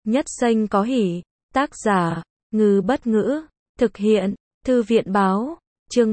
Nhất xanh có hỉ. Tác giả, Ngư Bất Ngữ. Thực hiện, Thư viện Báo. Chương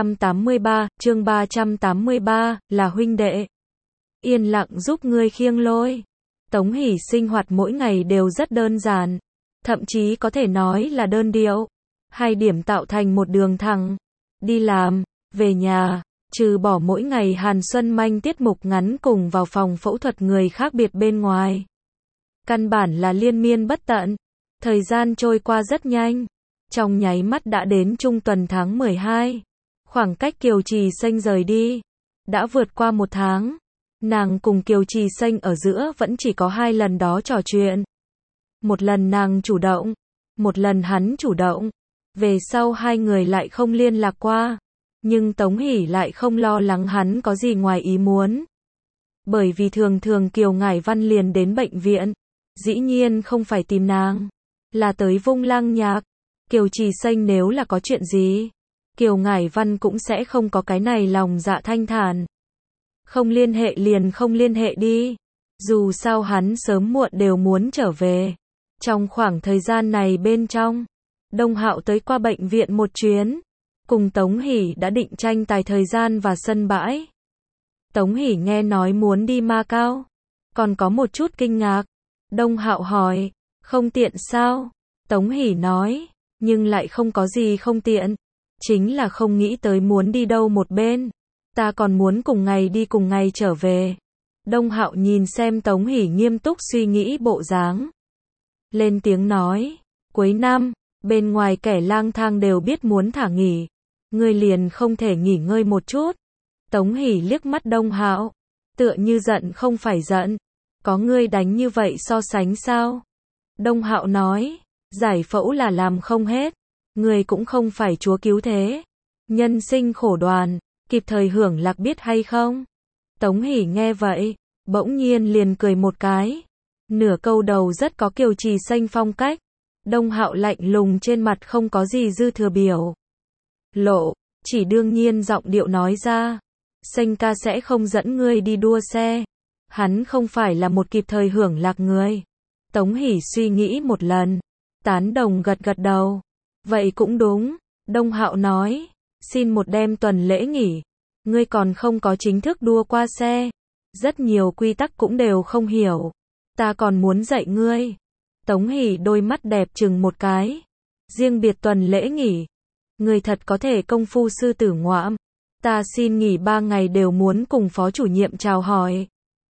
383, là huynh đệ. Yên lặng giúp ngươi khiêng lôi. Tống Hỷ sinh hoạt mỗi ngày đều rất đơn giản, thậm chí có thể nói là đơn điệu. Hai điểm tạo thành một đường thẳng. Đi làm, về nhà, trừ bỏ mỗi ngày Hàn Xuân Manh tiết mục ngắn cùng vào phòng phẫu thuật người khác biệt bên ngoài. Căn bản là liên miên bất tận. Thời gian trôi qua rất nhanh. Trong nháy mắt đã đến trung tuần tháng 12. Khoảng cách Kiều Trì Xanh rời đi đã vượt qua 1 tháng. Nàng cùng Kiều Trì Xanh ở giữa vẫn chỉ có 2 lần đó trò chuyện. Một lần nàng chủ động, một lần hắn chủ động. Về sau hai người lại không liên lạc qua. Nhưng Tống Hỷ lại không lo lắng hắn có gì ngoài ý muốn. Bởi vì thường thường Kiều Ngải Văn liền đến bệnh viện. Dĩ nhiên không phải tìm nàng, là tới Vung Lang Nhạc. Kiều Trì Xanh nếu là có chuyện gì, Kiều Ngải Văn cũng sẽ không có cái này lòng dạ thanh thản. Không liên hệ liền không liên hệ đi. Dù sao hắn sớm muộn đều muốn trở về. Trong khoảng thời gian này bên trong, Đông Hạo tới qua bệnh viện một chuyến. Cùng Tống Hỷ đã định tranh tài thời gian và sân bãi. Tống Hỷ nghe nói muốn đi Macao, còn có một chút kinh ngạc. Đông Hạo hỏi, không tiện sao? Tống Hỷ nói, nhưng lại không có gì không tiện. Chính là không nghĩ tới muốn đi đâu một bên. Ta còn muốn cùng ngày đi cùng ngày trở về. Đông Hạo nhìn xem Tống Hỷ nghiêm túc suy nghĩ bộ dáng. Lên tiếng nói, cuối năm, bên ngoài kẻ lang thang đều biết muốn thả nghỉ. Ngươi liền không thể nghỉ ngơi một chút. Tống Hỷ liếc mắt Đông Hạo, tựa như giận không phải giận. Có ngươi đánh như vậy so sánh sao? Đông Hạo nói, giải phẫu là làm không hết. Ngươi cũng không phải chúa cứu thế. Nhân sinh khổ đoàn, kịp thời hưởng lạc biết hay không? Tống Hỷ nghe vậy, bỗng nhiên liền cười một cái. Nửa câu đầu rất có Kiều Trì Xanh phong cách. Đông Hạo lạnh lùng trên mặt không có gì dư thừa biểu lộ, chỉ đương nhiên giọng điệu nói ra. Xanh ca sẽ không dẫn ngươi đi đua xe. Hắn không phải là một kịp thời hưởng lạc người. Tống Hỷ suy nghĩ một lần, tán đồng gật gật đầu. Vậy cũng đúng. Đông Hạo nói, xin một đêm tuần lễ nghỉ. Ngươi còn không có chính thức đua qua xe. Rất nhiều quy tắc cũng đều không hiểu. Ta còn muốn dạy ngươi. Tống Hỷ đôi mắt đẹp chừng một cái. Riêng biệt tuần lễ nghỉ. Ngươi thật có thể công phu sư tử ngoạm. Ta xin nghỉ 3 ngày đều muốn cùng phó chủ nhiệm chào hỏi.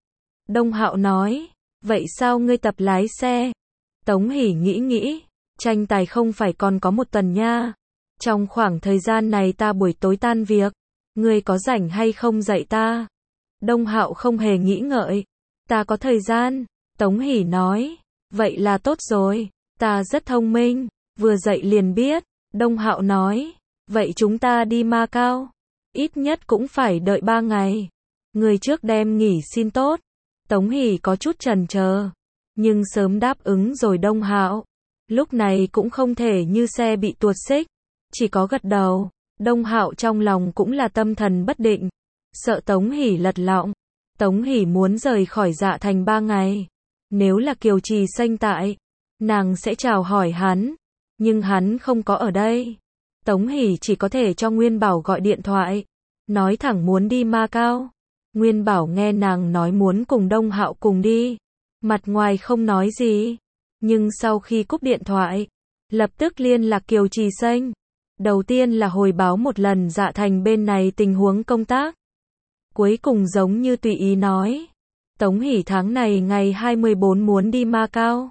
Đông Hạo nói, vậy sao ngươi tập lái xe? Tống Hỷ nghĩ, tranh tài không phải còn có 1 tuần nha. Trong khoảng thời gian này ta buổi tối tan việc, ngươi có rảnh hay không dạy ta? Đông Hạo không hề nghĩ ngợi, ta có thời gian. Tống Hỷ nói, vậy là tốt rồi, ta rất thông minh, vừa dạy liền biết. Đông Hạo nói, vậy chúng ta đi Macao, ít nhất cũng phải đợi 3 ngày. Ngươi trước đem nghỉ xin tốt. Tống Hỷ có chút chần chờ, nhưng sớm đáp ứng rồi Đông Hạo. Lúc này cũng không thể như xe bị tuột xích, chỉ có gật đầu. Đông Hạo trong lòng cũng là tâm thần bất định, sợ Tống Hỷ lật lọng. Tống Hỷ muốn rời khỏi Dạ Thành 3 ngày. Nếu là Kiều Trì Xanh tại, nàng sẽ chào hỏi hắn, nhưng hắn không có ở đây. Tống Hỷ chỉ có thể cho Nguyên Bảo gọi điện thoại, nói thẳng muốn đi Macao. Nguyên Bảo nghe nàng nói muốn cùng Đông Hạo cùng đi, mặt ngoài không nói gì, nhưng sau khi cúp điện thoại, lập tức liên lạc Kiều Trì Xanh. Đầu tiên là hồi báo một lần Dạ Thành bên này tình huống công tác. Cuối cùng giống như tùy ý nói, Tống Hỷ tháng này ngày 24 muốn đi Macao.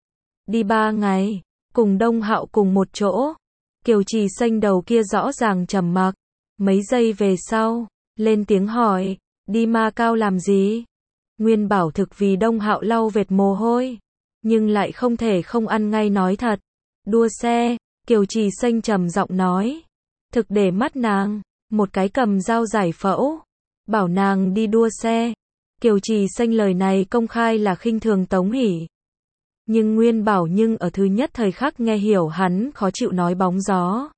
Đi 3 ngày, cùng Đông Hạo cùng một chỗ. Kiều Trì Xanh đầu kia rõ ràng trầm mặc. Mấy giây về sau, lên tiếng hỏi, đi Macao làm gì? Nguyên Bảo thực vì Đông Hạo lau vệt mồ hôi, nhưng lại không thể không ăn ngay nói thật. Đua xe. Kiều Trì Xanh trầm giọng nói. Thực để mắt nàng, một cái cầm dao giải phẫu, bảo nàng đi đua xe. Kiều Trì Xanh lời này công khai là khinh thường Tống Hỷ. Nhưng Nguyên Bảo ở thứ nhất thời khắc nghe hiểu hắn khó chịu nói bóng gió.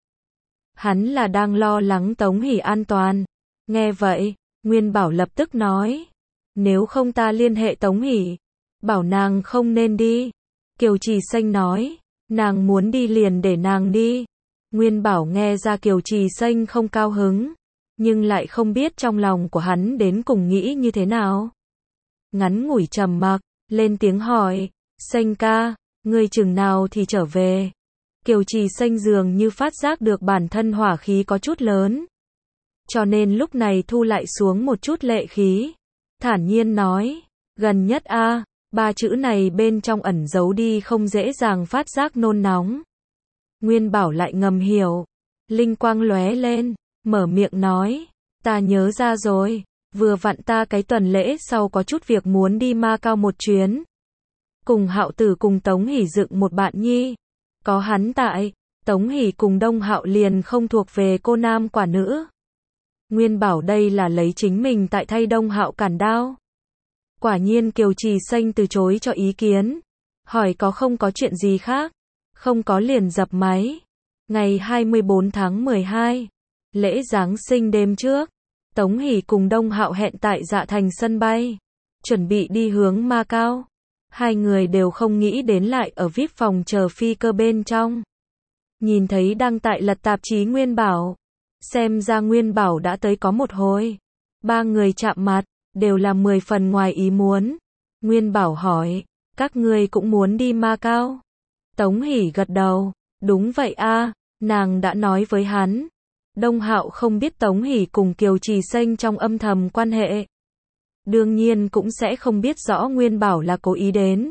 Hắn là đang lo lắng Tống Hỷ an toàn. Nghe vậy, Nguyên Bảo lập tức nói, nếu không ta liên hệ Tống Hỷ, bảo nàng không nên đi. Kiều Trì Xanh nói, nàng muốn đi liền để nàng đi. Nguyên Bảo nghe ra Kiều Trì Xanh không cao hứng, nhưng lại không biết trong lòng của hắn đến cùng nghĩ như thế nào. Ngắn ngủi trầm mặc, lên tiếng hỏi, Xanh ca, ngươi chừng nào thì trở về? Kiều Trì Xanh dường như phát giác được bản thân hỏa khí có chút lớn, cho nên lúc này thu lại xuống một chút lệ khí, thản nhiên nói, gần nhất a. Ba chữ này bên trong ẩn giấu đi không dễ dàng phát giác nôn nóng. Nguyên Bảo lại ngầm hiểu, linh quang lóe lên, mở miệng nói, ta nhớ ra rồi, vừa vặn ta cái tuần lễ sau có chút việc muốn đi Macao một chuyến. Cùng Hạo Tử cùng Tống Hỷ dựng một bạn nhi, có hắn tại, Tống Hỷ cùng Đông Hạo liền không thuộc về cô nam quả nữ. Nguyên Bảo đây là lấy chính mình tại thay Đông Hạo cản đao. Quả nhiên Kiều Trì Xanh từ chối cho ý kiến, hỏi có không có chuyện gì khác, không có liền dập máy. Ngày 24 tháng 12, lễ Giáng sinh đêm trước, Tống Hỷ cùng Đông Hạo hẹn tại Dạ Thành sân bay, chuẩn bị đi hướng Macao. Hai người đều không nghĩ đến lại ở VIP phòng chờ phi cơ bên trong. Nhìn thấy đăng tại lật tạp chí Nguyên Bảo, xem ra Nguyên Bảo đã tới có một hồi. Ba người chạm mặt, đều là 10 phần ngoài ý muốn. Nguyên Bảo hỏi, các ngươi cũng muốn đi Macao? Tống Hỷ gật đầu, đúng vậy a, nàng đã nói với hắn. Đông Hạo không biết Tống Hỷ cùng Kiều Trì Xanh trong âm thầm quan hệ, đương nhiên cũng sẽ không biết rõ Nguyên Bảo là cố ý đến.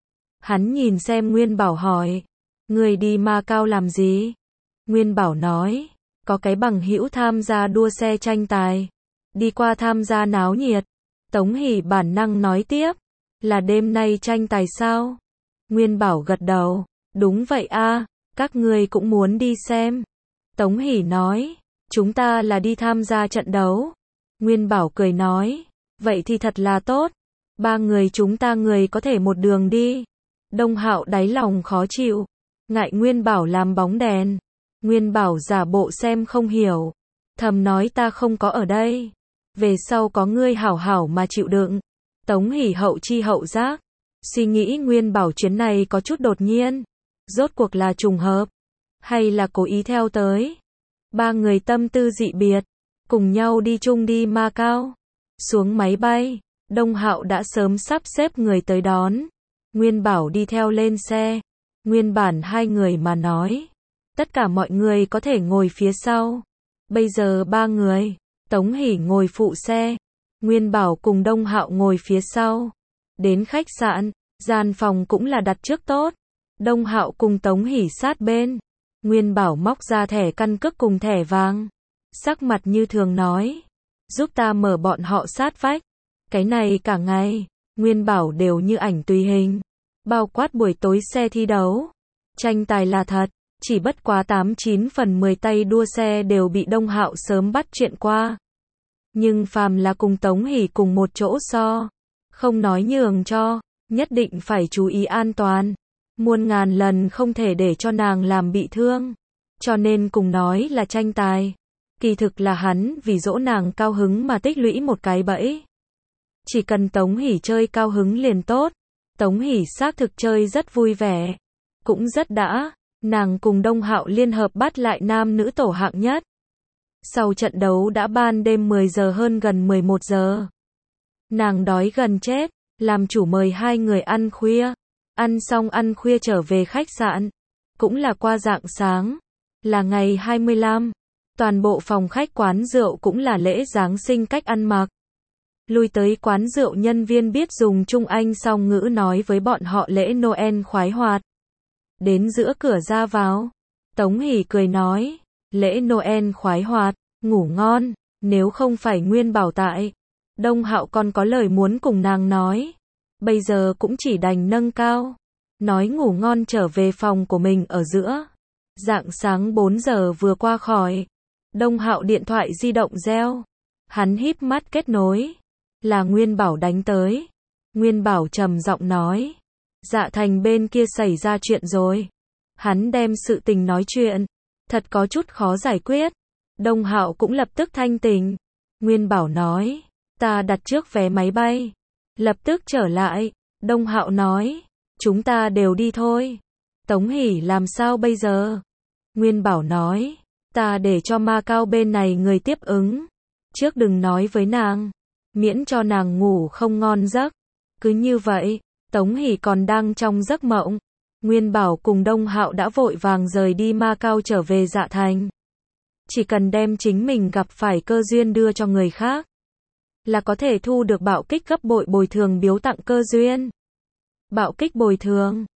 Hắn nhìn xem Nguyên Bảo hỏi, người đi Macao làm gì? Nguyên Bảo nói, có cái bằng hữu tham gia đua xe tranh tài, đi qua tham gia náo nhiệt. Tống Hỷ bản năng nói tiếp, là đêm nay tranh tài sao? Nguyên Bảo gật đầu, đúng vậy a, các ngươi cũng muốn đi xem. Tống Hỷ nói, chúng ta là đi tham gia trận đấu. Nguyên Bảo cười nói, vậy thì thật là tốt. Ba người chúng ta người có thể một đường đi. Đông Hạo đáy lòng khó chịu, ngại Nguyên Bảo làm bóng đèn. Nguyên Bảo giả bộ xem không hiểu, thầm nói ta không có ở đây, về sau có ngươi hảo hảo mà chịu đựng. Tống Hỷ hậu chi hậu giác, suy nghĩ Nguyên Bảo chuyến này có chút đột nhiên, rốt cuộc là trùng hợp, hay là cố ý theo tới. Ba người tâm tư dị biệt, cùng nhau đi chung đi Macao. Xuống máy bay, Đông Hạo đã sớm sắp xếp người tới đón. Nguyên Bảo đi theo lên xe. Nguyên bản hai người mà nói, tất cả mọi người có thể ngồi phía sau. Bây giờ ba người, Tống Hỷ ngồi phụ xe, Nguyên Bảo cùng Đông Hạo ngồi phía sau. Đến khách sạn, gian phòng cũng là đặt trước tốt. Đông Hạo cùng Tống Hỷ sát bên. Nguyên Bảo móc ra thẻ căn cước cùng thẻ vàng, sắc mặt như thường nói, giúp ta mở bọn họ sát vách. Cái này cả ngày, Nguyên Bảo đều như ảnh tùy hình, bao quát buổi tối xe thi đấu. Tranh tài là thật, chỉ bất quá 89 phần 10 tay đua xe đều bị Đông Hạo sớm bắt chuyện qua. Nhưng phàm là cùng Tống Hỷ cùng một chỗ so, không nói nhường cho, nhất định phải chú ý an toàn. Muôn ngàn lần không thể để cho nàng làm bị thương. Cho nên cùng nói là tranh tài, kỳ thực là hắn vì dỗ nàng cao hứng mà tích lũy một cái bẫy. Chỉ cần Tống Hỷ chơi cao hứng liền tốt. Tống Hỷ xác thực chơi rất vui vẻ, cũng rất đã. Nàng cùng Đông Hạo liên hợp bắt lại nam nữ tổ hạng nhất. Sau trận đấu đã ban đêm 10 giờ hơn gần 11 giờ. Nàng đói gần chết, làm chủ mời hai người ăn khuya. Ăn xong ăn khuya trở về khách sạn, cũng là qua rạng sáng, là ngày 25. Toàn bộ phòng khách quán rượu cũng là lễ Giáng sinh cách ăn mặc. Lui tới quán rượu nhân viên biết dùng Trung Anh song ngữ nói với bọn họ lễ Noel khoái hoạt. Đến giữa cửa ra vào, Tống Hỷ cười nói, lễ Noel khoái hoạt, ngủ ngon, nếu không phải Nguyên Bảo tại, Đông Hạo còn có lời muốn cùng nàng nói. Bây giờ cũng chỉ đành nâng cao, nói ngủ ngon trở về phòng của mình ở giữa. Rạng sáng 4 giờ vừa qua khỏi, Đông Hạo điện thoại di động reo. Hắn híp mắt kết nối, là Nguyên Bảo đánh tới. Nguyên Bảo trầm giọng nói, Dạ Thành bên kia xảy ra chuyện rồi. Hắn đem sự tình nói chuyện, thật có chút khó giải quyết. Đông Hạo cũng lập tức thanh tỉnh. Nguyên Bảo nói, ta đặt trước vé máy bay, lập tức trở lại. Đông Hạo nói, Chúng ta đều đi thôi. Tống Hỷ làm sao bây giờ? Nguyên Bảo nói, ta để cho Macau bên này người tiếp ứng. Trước đừng nói với nàng, miễn cho nàng ngủ không ngon giấc. Cứ như vậy, Tống Hỷ còn đang trong giấc mộng. Nguyên Bảo cùng Đông Hạo đã vội vàng rời đi Macau trở về Dạ Thành. Chỉ cần đem chính mình gặp phải cơ duyên đưa cho người khác, là có thể thu được bạo kích gấp bội bồi thường biếu tặng cơ duyên. Bạo kích bồi thường.